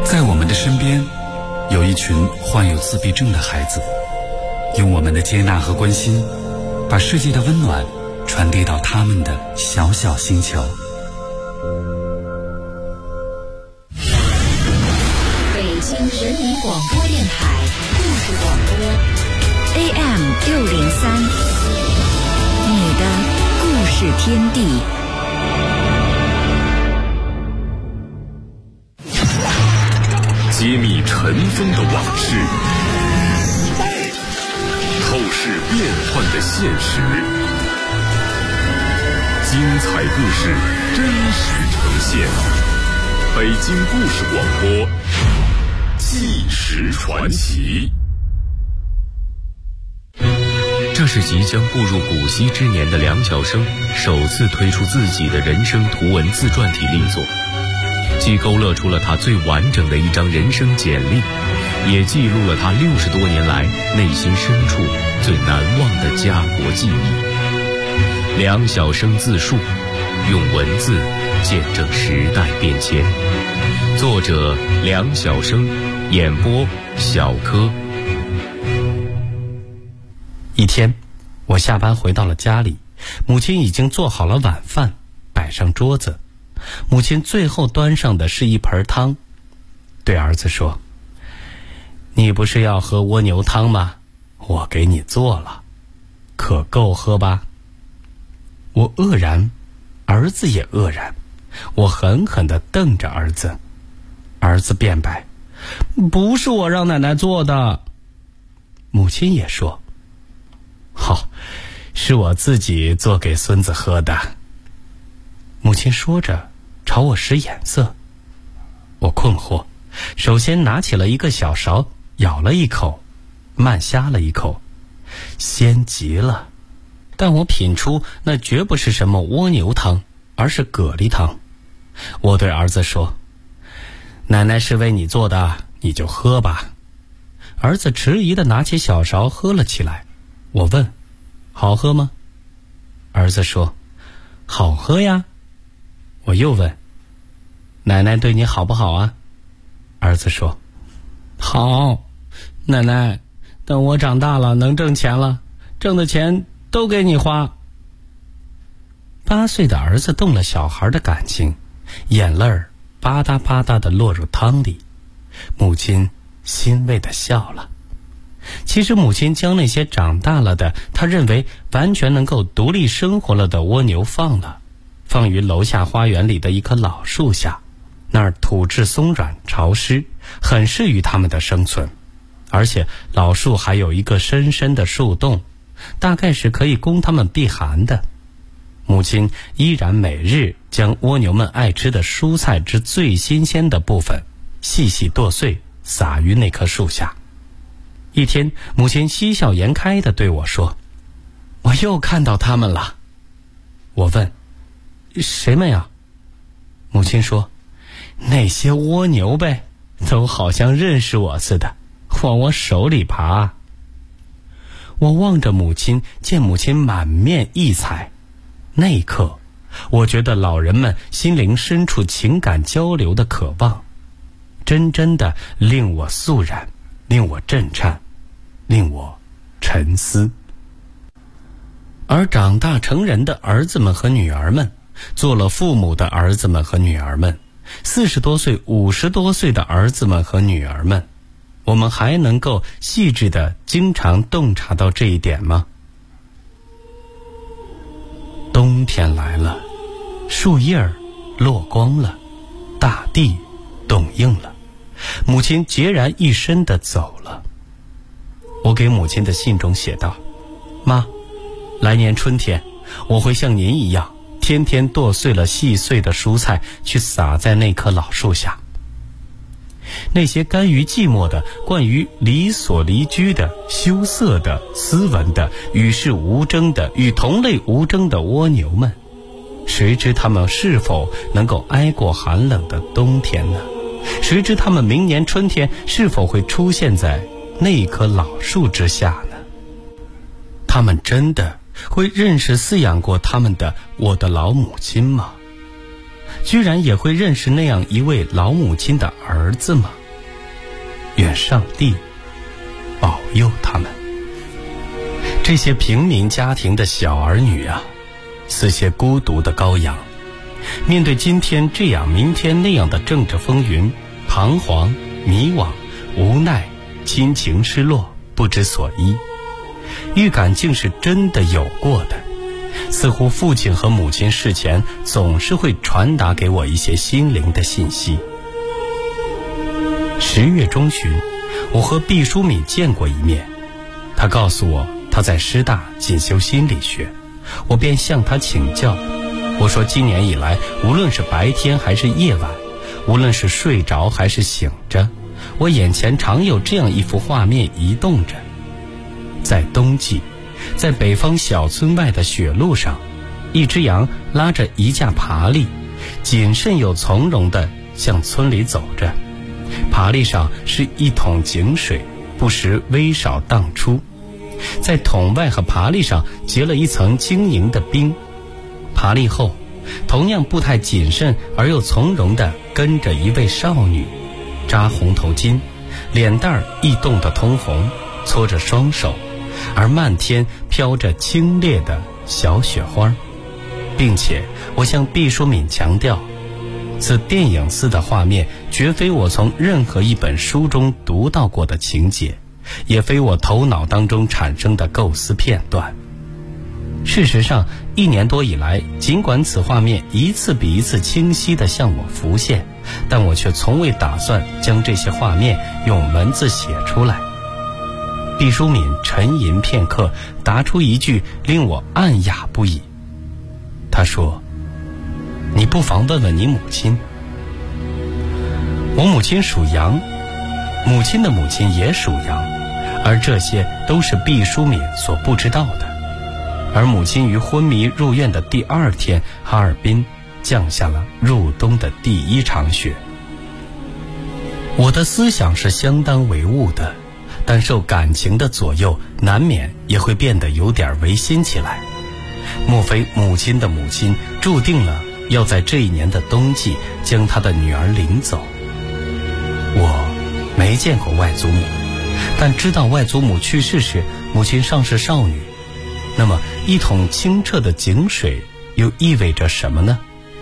在我们的身边，有一群患有自闭症的孩子，用我们的接纳和关心，把世界的温暖传递到他们的小小星球。 北京人民广播电台故事广播 AM603，你的故事天地。 揭秘尘封的往事，透视变幻的现实，精彩故事真实呈现。北京故事广播，纪实传奇。 这是即将步入古稀之年的梁晓声首次推出自己的人生图文自传体力作，既勾勒出了他最完整的一张人生简历，也记录了他60多年来内心深处最难忘的家国记忆。梁晓声自述，用文字见证时代变迁。作者梁晓声，演播小柯。 一天，我下班回到了家里，母亲已经做好了晚饭，摆上桌子。母亲最后端上的是一盆汤，对儿子说：“你不是要喝蜗牛汤吗？我给你做了，可够喝吧？”我愕然，儿子也愕然。我狠狠地瞪着儿子，儿子辩白：“不是我让奶奶做的。”母亲也说：“好，是我自己做给孙子喝的。”母亲说着朝我使眼色，我困惑，首先拿起了一个小勺，舀了一口，慢呷了一口，鲜极了。但我品出那绝不是什么蜗牛汤，而是蛤蜊汤。我对儿子说：“奶奶是为你做的，你就喝吧。”儿子迟疑地拿起小勺喝了起来。我问：“好喝吗？”儿子说：“好喝呀。”我又问：“奶奶对你好不好啊？”儿子说：“好，奶奶，等我长大了能挣钱了，挣的钱都给你花。”8岁的儿子动了小孩的感情，眼泪儿吧嗒吧嗒地落入汤里。母亲欣慰地笑了。其实母亲将那些长大了的，她认为完全能够独立生活了的蜗牛放于楼下花园里的一棵老树下，那儿土质松软潮湿，很适于它们的生存。而且老树还有一个深深的树洞，大概是可以供它们避寒的。母亲依然每日将蜗牛们爱吃的蔬菜之最新鲜的部分细细剁碎，撒于那棵树下。一天，母亲嬉笑颜开地对我说：“我又看到它们了。”我问：“谁们呀？”母亲说：“那些蜗牛呗，都好像认识我似的，往我手里爬。”我望着母亲，见母亲满面异彩。那一刻，我觉得老人们心灵深处情感交流的渴望，真正的令我肃然，令我震颤，令我沉思。而长大成人的儿子们和女儿们，做了父母的儿子们和女儿们，40多岁、50多岁的儿子们和女儿们，我们还能够细致地经常洞察到这一点吗？冬天来了，树叶儿落光了，大地冻硬了，母亲孑然一身地走了。我给母亲的信中写道：“妈，来年春天我会像您一样，天天剁碎了细碎的蔬菜去撒在那棵老树下。那些甘于寂寞的、惯于离所离居的、羞涩的、斯文的、与世无争的、与同类无争的蜗牛们，谁知他们是否能够挨过寒冷的冬天呢？谁知他们明年春天是否会出现在那棵老树之下呢？他们真的会认识饲养过他们的我的老母亲吗？居然也会认识那样一位老母亲的儿子吗？ 愿上帝保佑他们。这些平民家庭的小儿女啊，似些孤独的羔羊，面对今天这样明天那样的政治风云，彷徨、迷惘、无奈、亲情失落，不知所依。预感竟是真的有过的，似乎父亲和母亲事前总是会传达给我一些心灵的信息。10月中旬，我和毕淑敏见过一面，他告诉我他在师大进修心理学，我便向他请教。我说今年以来，无论是白天还是夜晚，无论是睡着还是醒着，我眼前常有这样一幅画面移动着。在冬季，在北方小村外的雪路上，一只羊拉着一架爬犁，谨慎又从容地向村里走着。爬犁上是一桶井水，不时微少荡出。在桶外和爬犁上结了一层晶莹的冰。爬犁后，同样步态谨慎而又从容地跟着一位少女，扎红头巾，脸蛋异动得通红，搓着双手，而漫天飘着清冽的小雪花。并且我向毕淑敏强调，此电影似的画面绝非我从任何一本书中读到过的情节，也非我头脑当中产生的构思片段。事实上，1年多以来，尽管此画面一次比一次清晰地向我浮现，但我却从未打算将这些画面用文字写出来。毕淑敏沉吟片刻，答出一句令我暗哑不已。他说：“你不妨问问你母亲。”我母亲属羊，母亲的母亲也属羊，而这些都是毕淑敏所不知道的。而母亲于昏迷入院的第2天，哈尔滨降下了入冬的第1场雪。我的思想是相当唯物的，但受感情的左右，难免也会变得有点违心起来。莫非母亲的母亲注定了要在这一年的冬季将她的女儿领走？我没见过外祖母，但知道外祖母去世时，母亲尚是少女。那么一桶清澈的井水又意味着什么呢？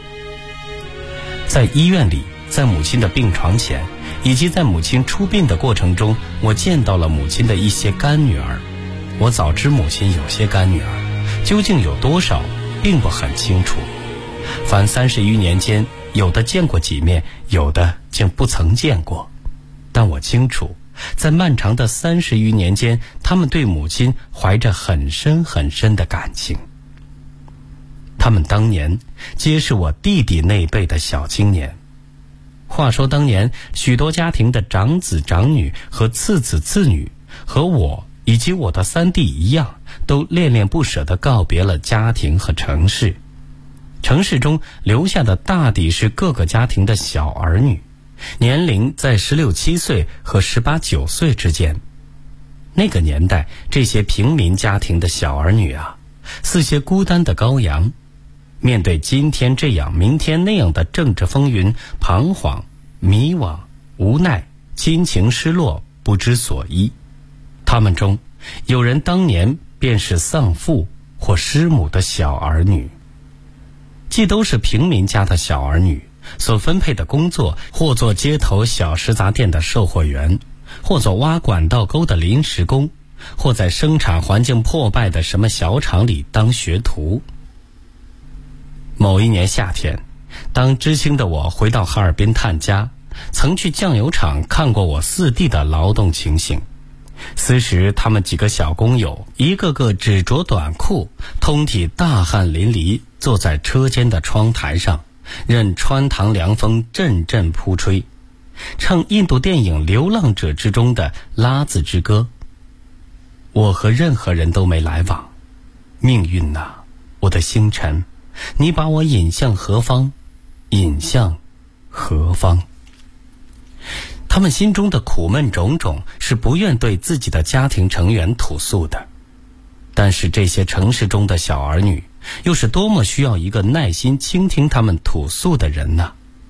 在医院里，在母亲的病床前，以及在母亲出殡的过程中，我见到了母亲的一些干女儿。我早知母亲有些干女儿，究竟有多少并不很清楚。凡30余年间，有的见过几面，有的竟不曾见过。但我清楚，在漫长的30余年间，他们对母亲怀着很深很深的感情。他们当年皆是我弟弟那辈的小青年。话说当年许多家庭的长子长女和次子次女，和我以及我的3弟一样，都恋恋不舍地告别了家庭和城市。城市中留下的大抵是各个家庭的小儿女，年龄在16、17岁和18、19岁之间。那个年代，这些平民家庭的小儿女啊，似些孤单的羔羊，面对今天这样明天那样的政治风云，彷徨、迷惘、无奈、亲情失落，不知所依。他们中有人当年便是丧父或失母的小儿女。既都是平民家的小儿女，所分配的工作或做街头小食杂店的售货员，或做挖管道沟的临时工，或在生产环境破败的什么小厂里当学徒。某一年夏天，当知青的我回到哈尔滨探家，曾去酱油厂看过我4弟的劳动情形。此时他们几个小工友一个个只着短裤，通体大汗淋漓，坐在车间的窗台上，任穿堂凉风阵阵扑吹，唱印度电影《流浪者》之中的拉字之歌。我和任何人都没来往，命运啊，我的星辰，你把我引向何方？引向何方？他们心中的苦闷种种，是不愿对自己的家庭成员吐诉的。但是这些城市中的小儿女，又是多么需要一个耐心倾听他们吐诉的人呢？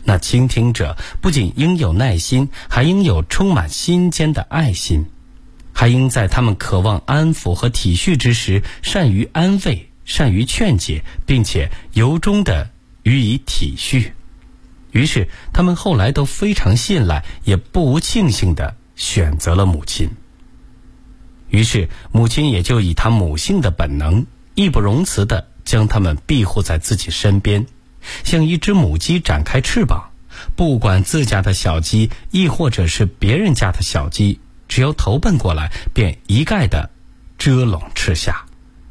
那倾听者不仅应有耐心，还应有充满心间的爱心，还应在他们渴望安抚和体恤之时，善于安慰，善于劝解，并且由衷地予以体恤。于是他们后来都非常信赖，也不无庆幸地选择了母亲。于是母亲也就以她母性的本能，义不容辞地将他们庇护在自己身边，像一只母鸡展开翅膀，不管自家的小鸡亦或者是别人家的小鸡，只要投奔过来，便一概地遮拢吃下。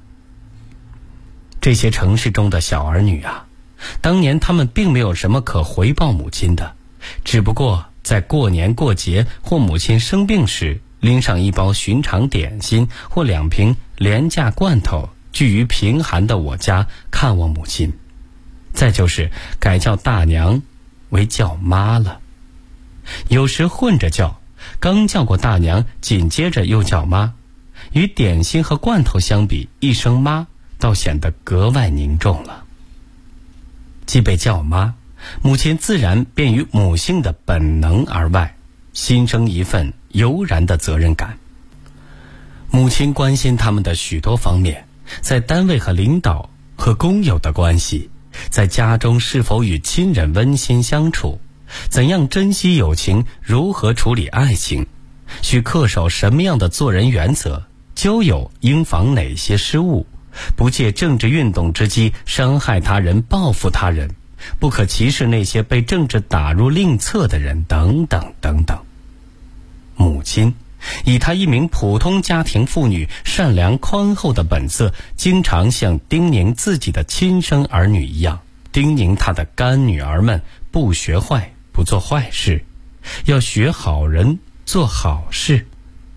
这些城市中的小儿女啊，当年他们并没有什么可回报母亲的，只不过在过年过节或母亲生病时，拎上一包寻常点心或2瓶廉价罐头，居于贫寒的我家看望母亲。再就是改叫大娘为叫妈了，有时混着叫，刚叫过大娘，紧接着又叫妈。与点心和罐头相比，一声妈倒显得格外凝重了。既被叫妈，母亲自然便于母性的本能而外，心生一份悠然的责任感。母亲关心他们的许多方面，在单位和领导和工友的关系，在家中是否与亲人温馨相处，怎样珍惜友情，如何处理爱情，需恪守什么样的做人原则，交友应防哪些失误，不借政治运动之机伤害他人，报复他人，不可歧视那些被政治打入另册的人，等等等等。母亲以她一名普通家庭妇女善良宽厚的本色，经常像叮咛自己的亲生儿女一样，叮咛她的干女儿们不学坏，不做坏事，要学好人，做好事。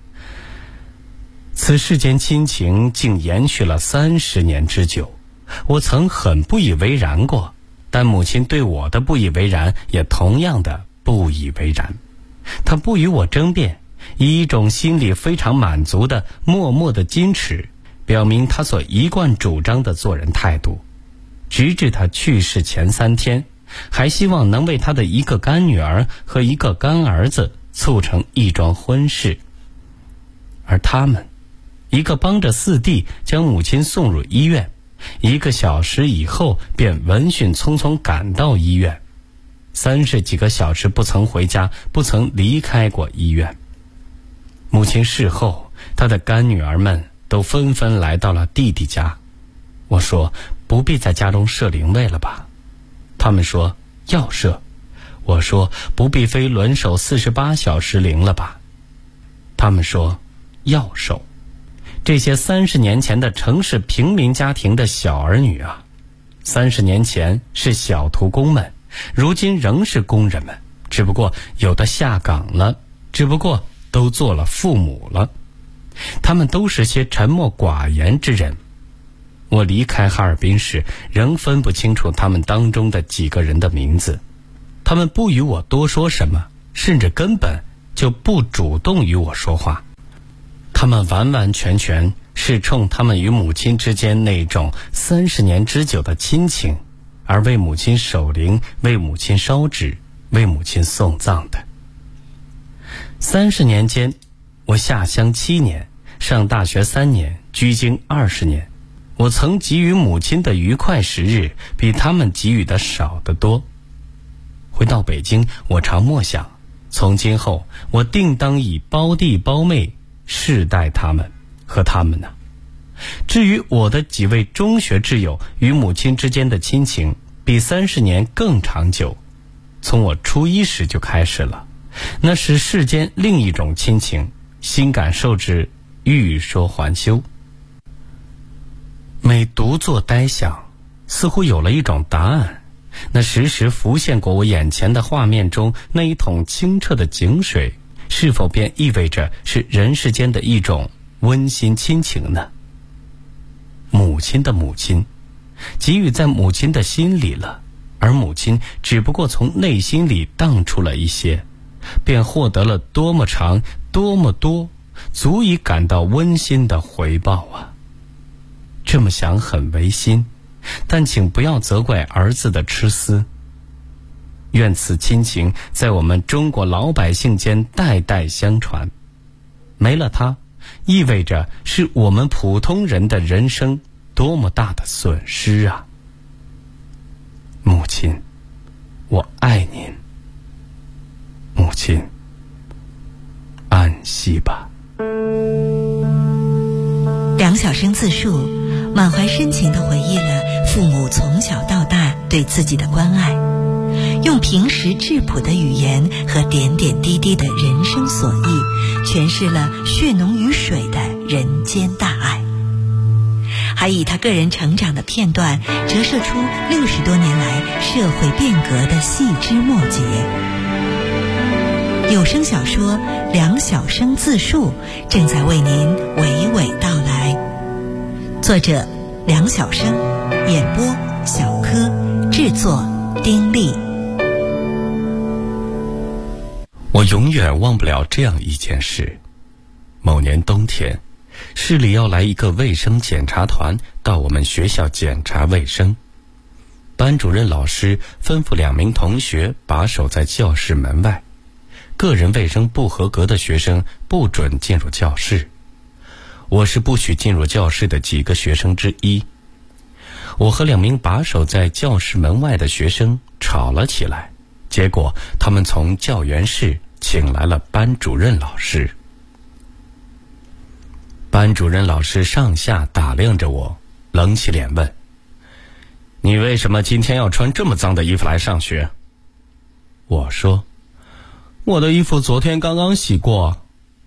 此世间亲情竟延续了30年之久，我曾很不以为然过，但母亲对我的不以为然也同样的不以为然。她不与我争辩，以一种心里非常满足的默默的矜持，表明她所一贯主张的做人态度。直至她去世前3天，还希望能为她的一个干女儿和一个干儿子促成一桩婚事。而他们，一个帮着4弟将母亲送入医院，1个小时以后便闻讯匆匆赶到医院，30几个小时不曾回家，不曾离开过医院。母亲事后，她的干女儿们都纷纷来到了弟弟家。我说不必在家中设灵位了吧？他们说要设。我说不必非轮守48小时灵了吧？他们说要守。这些30年前的城市平民家庭的小儿女啊，30年前是小徒工们，如今仍是工人们，只不过有的下岗了，只不过都做了父母了。他们都是些沉默寡言之人。我离开哈尔滨时，仍分不清楚他们当中的几个人的名字。他们不与我多说什么，甚至根本就不主动与我说话。他们完完全全是冲他们与母亲之间那种30年之久的亲情，而为母亲守灵，为母亲烧纸，为母亲送葬的。30年间，我下乡7年，上大学3年，居京20年，我曾给予母亲的愉快时日，比他们给予的少得多。回到北京，我常默想，从今后我定当以胞弟胞妹世待他们和他们呢。至于我的几位中学挚友与母亲之间的亲情，比30年更长久，从我初1时就开始了。那是世间另一种亲情，心感受之，欲说还休。每独坐呆想，似乎有了一种答案。那时时浮现过我眼前的画面中那一桶清澈的井水，是否便意味着是人世间的一种温馨亲情呢？母亲的母亲，给予在母亲的心里了，而母亲只不过从内心里荡出了一些，便获得了多么长，多么多，足以感到温馨的回报啊！这么想很违心，但请不要责怪儿子的痴思。 愿此亲情在我们中国老百姓间代代相传。没了它，意味着是我们普通人的人生多么大的损失啊！母亲，我爱您。母亲，安息吧。 梁晓声自述，满怀深情地回忆了父母从小到大对自己的关爱，用平实质朴的语言和点点滴滴的人生所忆，诠释了血浓于水的人间大爱，还以他个人成长的片段折射出60多年来社会变革的细枝末节。有声小说《梁晓声自述》正在为您娓娓道来，作者梁晓声，演播小柯，制作丁力。 我永远忘不了这样一件事。某年冬天，市里要来一个卫生检查团到我们学校检查卫生，班主任老师吩咐2名同学把守在教室门外，个人卫生不合格的学生不准进入教室。我是不许进入教室的几个学生之一。我和2名把守在教室门外的学生吵了起来，结果他们从教员室请来了班主任老师。班主任老师上下打量着我，冷起脸问：你为什么今天要穿这么脏的衣服来上学？我说：我的衣服昨天刚刚洗过。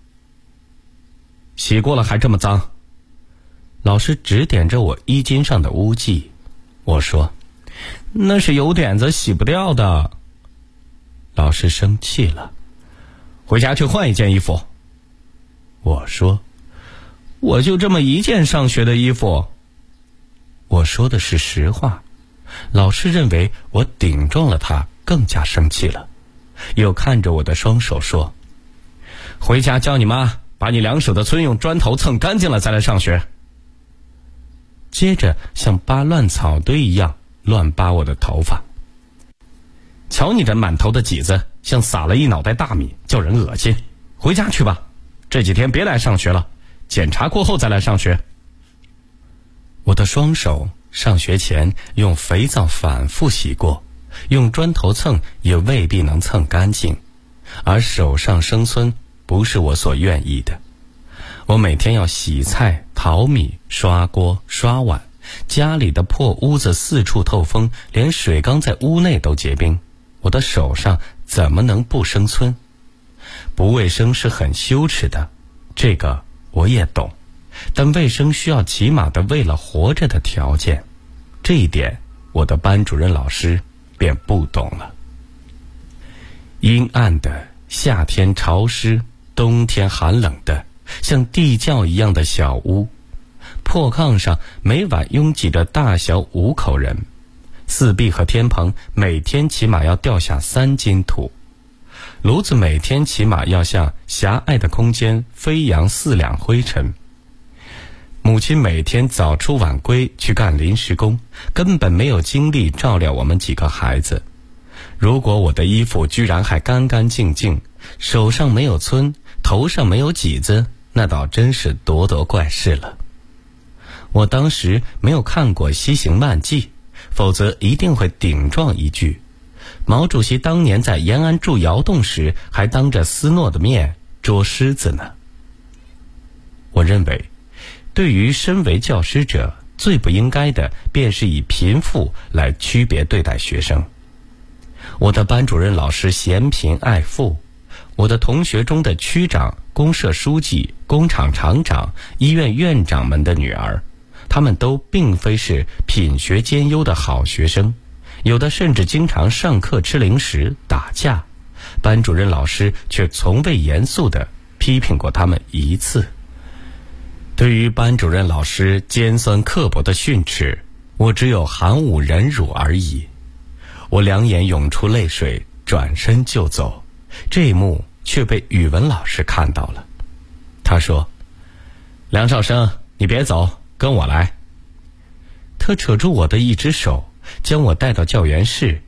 洗过了还这么脏？老师指点着我衣襟上的污迹。我说：那是油点子洗不掉的。老师生气了：回家去换一件衣服。我说：我就这么一件上学的衣服。我说的是实话。老师认为我顶撞了他，更加生气了，又看着我的双手说：回家叫你妈把你2手的村用砖头蹭干净了再来上学。接着像扒乱草堆一样乱扒我的头发。瞧你这满头的髻子，像撒了一脑袋大米，叫人恶心。回家去吧，这几天别来上学了，检查过后再来上学。我的双手上学前用肥皂反复洗过，用砖头蹭也未必能蹭干净，而手上生皴不是我所愿意的。我每天要洗菜、淘米、刷锅、刷碗，家里的破屋子四处透风，连水缸在屋内都结冰，我的手上怎么能不生皴？不卫生是很羞耻的，这个我也懂，但卫生需要起码的为了活着的条件，这一点我的班主任老师便不懂了。阴暗的，夏天潮湿，冬天寒冷的，像地窖一样的小屋，破炕上每晚拥挤着大小5口人，四壁和天棚每天起码要掉下3斤土，炉子每天起码要向狭隘的空间飞扬4两灰尘。母亲每天早出晚归去干临时工，根本没有精力照料我们几个孩子。如果我的衣服居然还干干净净，手上没有皴，头上没有髻子，那倒真是多多怪事了。我当时没有看过《西行漫记》，否则一定会顶撞一句：毛主席当年在延安筑窑洞时，还当着斯诺的面捉狮子呢。我认为，对于身为教师者，最不应该的便是以贫富来区别对待学生。我的班主任老师嫌贫爱富，我的同学中的区长、公社书记、工厂厂长、医院院长们的女儿，他们都并非是品学兼优的好学生，有的甚至经常上课吃零食、打架，班主任老师却从未严肃地批评过他们一次。对于班主任老师尖酸刻薄的训斥，我只有含武忍辱而已。我2眼涌出泪水，转身就走，这一幕却被语文老师看到了。他说：梁少生，你别走，跟我来。他扯住我的一只手，将我带到教员室。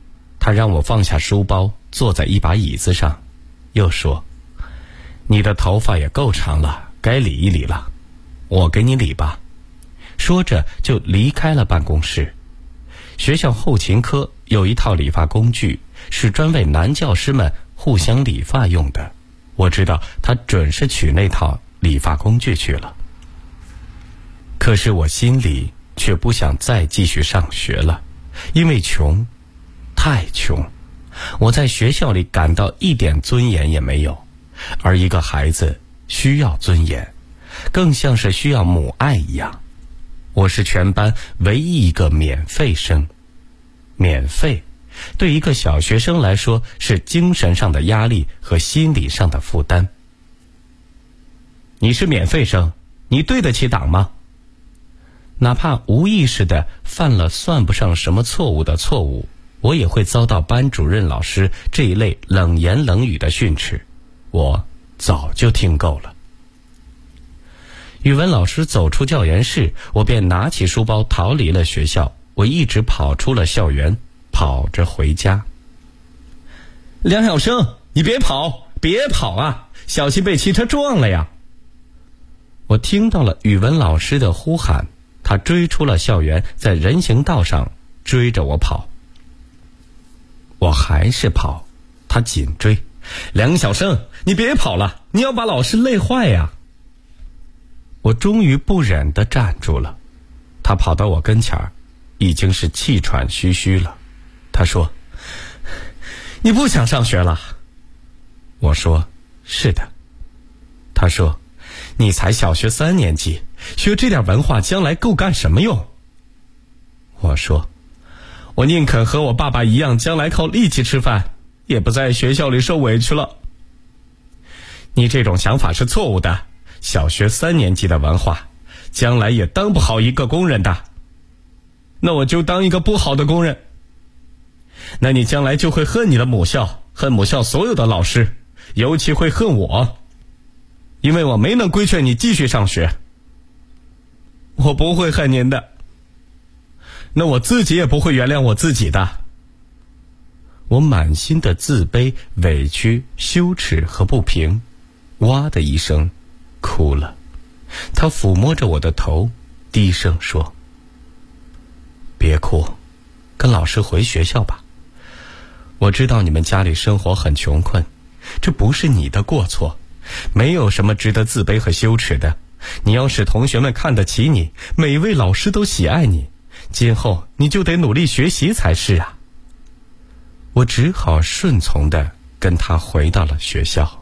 他让我放下书包，坐在一把椅子上，又说：“你的头发也够长了，该理一理了，我给你理吧。”说着就离开了办公室。学校后勤科有一套理发工具，是专为男教师们互相理发用的。我知道他准是取那套理发工具去了。可是我心里却不想再继续上学了，因为穷，太穷。我在学校里感到一点尊严也没有，而一个孩子需要尊严，更像是需要母爱一样。我是全班唯一一个免费生。免费对一个小学生来说是精神上的压力和心理上的负担。你是免费生，你对得起党吗？哪怕无意识地犯了算不上什么错误的错误，我也会遭到班主任老师这一类冷言冷语的训斥。我早就听够了。语文老师走出教研室，我便拿起书包逃离了学校。我一直跑出了校园，跑着回家。梁晓声，你别跑，别跑啊，小心被汽车撞了呀！我听到了语文老师的呼喊，他追出了校园，在人行道上追着我跑。我还是跑，他紧追。梁晓声，你别跑了，你要把老师累坏呀！我终于不忍地站住了。他跑到我跟前儿，已经是气喘吁吁了。他说：“你不想上学了？”我说：“是的。”他说：“你才小学3年级，学这点文化将来够干什么用？”我说：“我宁肯和我爸爸一样，将来靠力气吃饭，也不在学校里受委屈了。”你这种想法是错误的，小学3年级的文化，将来也当不好一个工人的。那我就当一个不好的工人。那你将来就会恨你的母校，恨母校所有的老师，尤其会恨我，因为我没能规劝你继续上学。我不会恨您的，那我自己也不会原谅我自己的。我满心的自卑、委屈、羞耻和不平，哇的一声哭了。他抚摸着我的头，低声说：“别哭，跟老师回学校吧。我知道你们家里生活很穷困，这不是你的过错，没有什么值得自卑和羞耻的。你要使同学们看得起你，每位老师都喜爱你，今后你就得努力学习才是啊。”我只好顺从地跟他回到了学校。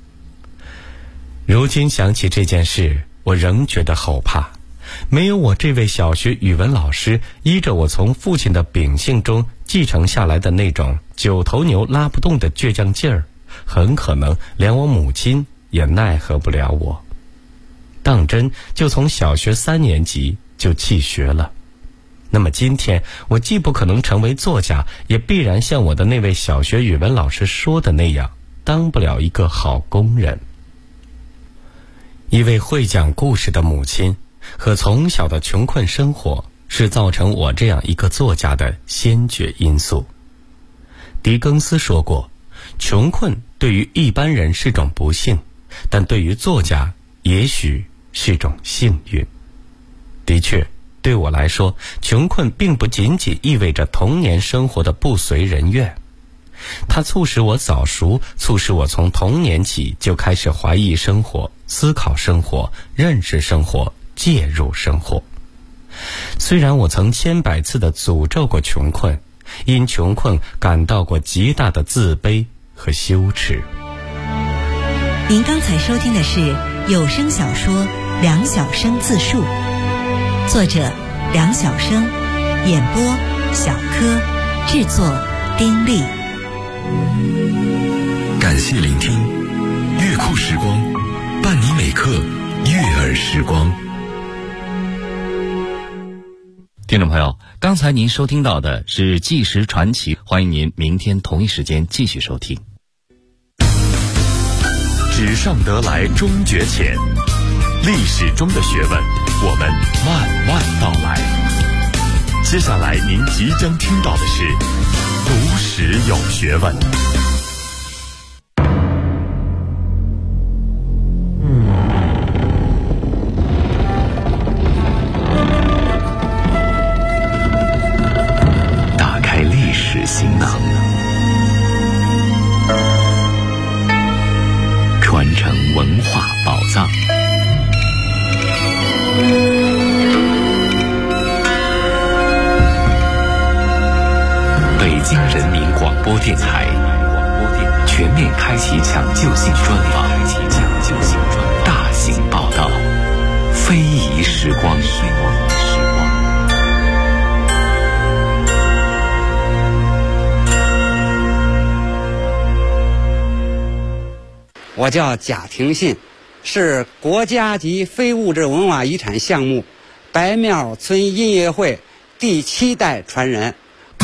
如今想起这件事，我仍觉得后怕。没有我这位小学语文老师依着我从父亲的秉性中继承下来的那种9头牛拉不动的倔强劲儿，很可能连我母亲也奈何不了我。当真就从小学3年级就弃学了。那么今天我既不可能成为作家，也必然像我的那位小学语文老师说的那样，当不了一个好工人。一位会讲故事的母亲和从小的穷困生活，是造成我这样一个作家的先决因素。狄更斯说过，穷困对于一般人是种不幸，但对于作家也许是种幸运。的确，对我来说，穷困并不仅仅意味着童年生活的不随人愿，它促使我早熟，促使我从童年起就开始怀疑生活、思考生活、认识生活、介入生活。虽然我曾千百次地诅咒过穷困，因穷困感到过极大的自卑和羞耻。 您刚才收听的是有声小说《梁晓声自述》，作者梁晓声，演播小柯，制作丁力。 感谢聆听，乐库时光，伴你每刻悦耳时光。 听众朋友，刚才您收听到的是纪实传奇，欢迎您明天同一时间继续收听。 纸上得来终觉浅，历史中的学问，我们慢慢道来。接下来您即将听到的是读史实有学问。 打开历史行囊，传承文化宝藏。北京人民广播电台全面开启抢救性专访，大型报道，非遗时光。 我叫贾廷信，是国家级非物质文化遗产项目白庙村音乐会第7代传人。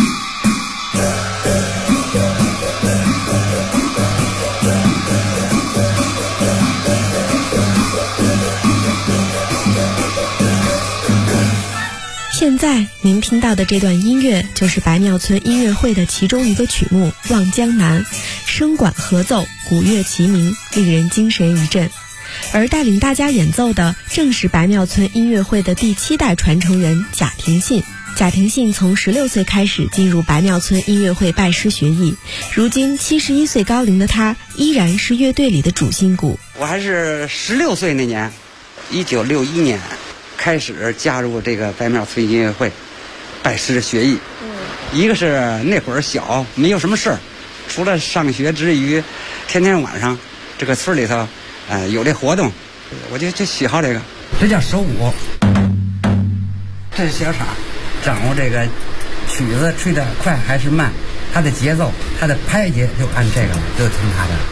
现在您听到的这段音乐就是白庙村音乐会的其中一个曲目《望江南》，声管合奏，鼓乐齐鸣，令人精神一振。而带领大家演奏的正是白庙村音乐会的第7代传承人贾廷信。贾廷信从16岁开始进入白庙村音乐会拜师学艺，如今71岁高龄的他依然是乐队里的主心骨。 我还是16岁那年，1961年开始加入这个白庙村音乐会，拜师学艺。一个是那会儿小，没有什么事儿，除了上学之余，天天晚上这个村里头，有这活动，我就喜好这个。这叫手鼓，这是小厂，掌握这个曲子吹得快还是慢，它的节奏，它的拍节就按这个了，就听它的。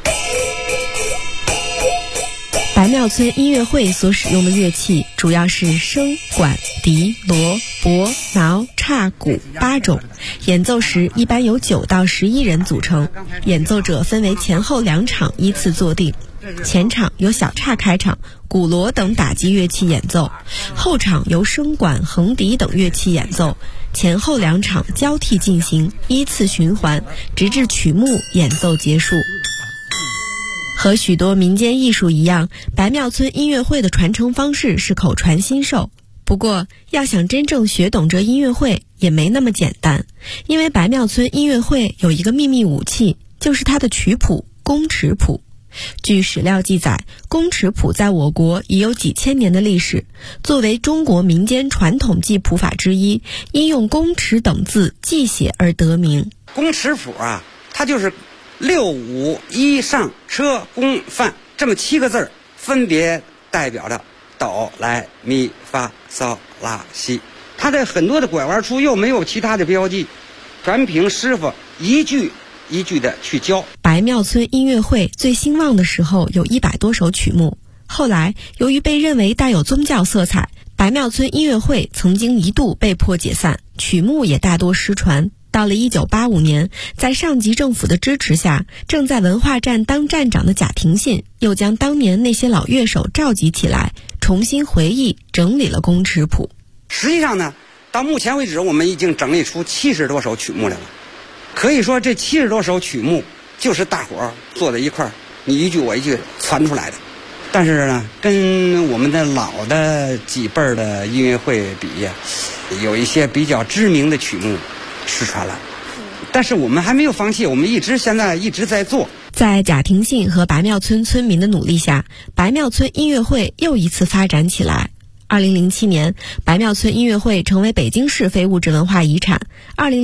白庙村音乐会所使用的乐器主要是笙、管、笛、锣、钹、挠、叉、鼓8种，演奏时一般由9到11人组成，演奏者分为前后2场依次坐定。前场由小叉开场，鼓锣等打击乐器演奏，后场由笙管、横笛等乐器演奏，前后2场交替进行，依次循环，直至曲目演奏结束。和许多民间艺术一样，白庙村音乐会的传承方式是口传心授。不过，要想真正学懂这音乐会也没那么简单，因为白庙村音乐会有一个秘密武器，就是它的曲谱——宫尺谱。据史料记载，宫尺谱在我国已有几千年的历史，作为中国民间传统记谱法之一，因用宫尺等字记写而得名。 宫尺谱啊，它就是6、5、1上车宫范这么7个字，分别代表着哆来咪发嗦拉西。它的很多的拐弯处又没有其他的标记，全凭师傅一句一句的去教。 白庙村音乐会最兴旺的时候有100多首曲目，后来由于被认为带有宗教色彩，白庙村音乐会曾经一度被迫解散，曲目也大多失传。到了1985年，在上级政府的支持下，正在文化站当站长的贾廷信又将当年那些老乐手召集起来，重新回忆整理了宫尺谱。 实际上呢，到目前为止我们已经整理出70多首曲目来了。可以说这70多首曲目就是大伙儿坐在一块儿，你一句我一句传出来的。但是呢，跟我们的老的几辈儿的音乐会比呀，有一些比较知名的曲目失传了。但是我们还没有放弃，我们现在一直在做。 在贾廷信和白庙村村民的努力下，白庙村音乐会又一次发展起来。2007年，白庙村音乐会成为北京市非物质文化遗产。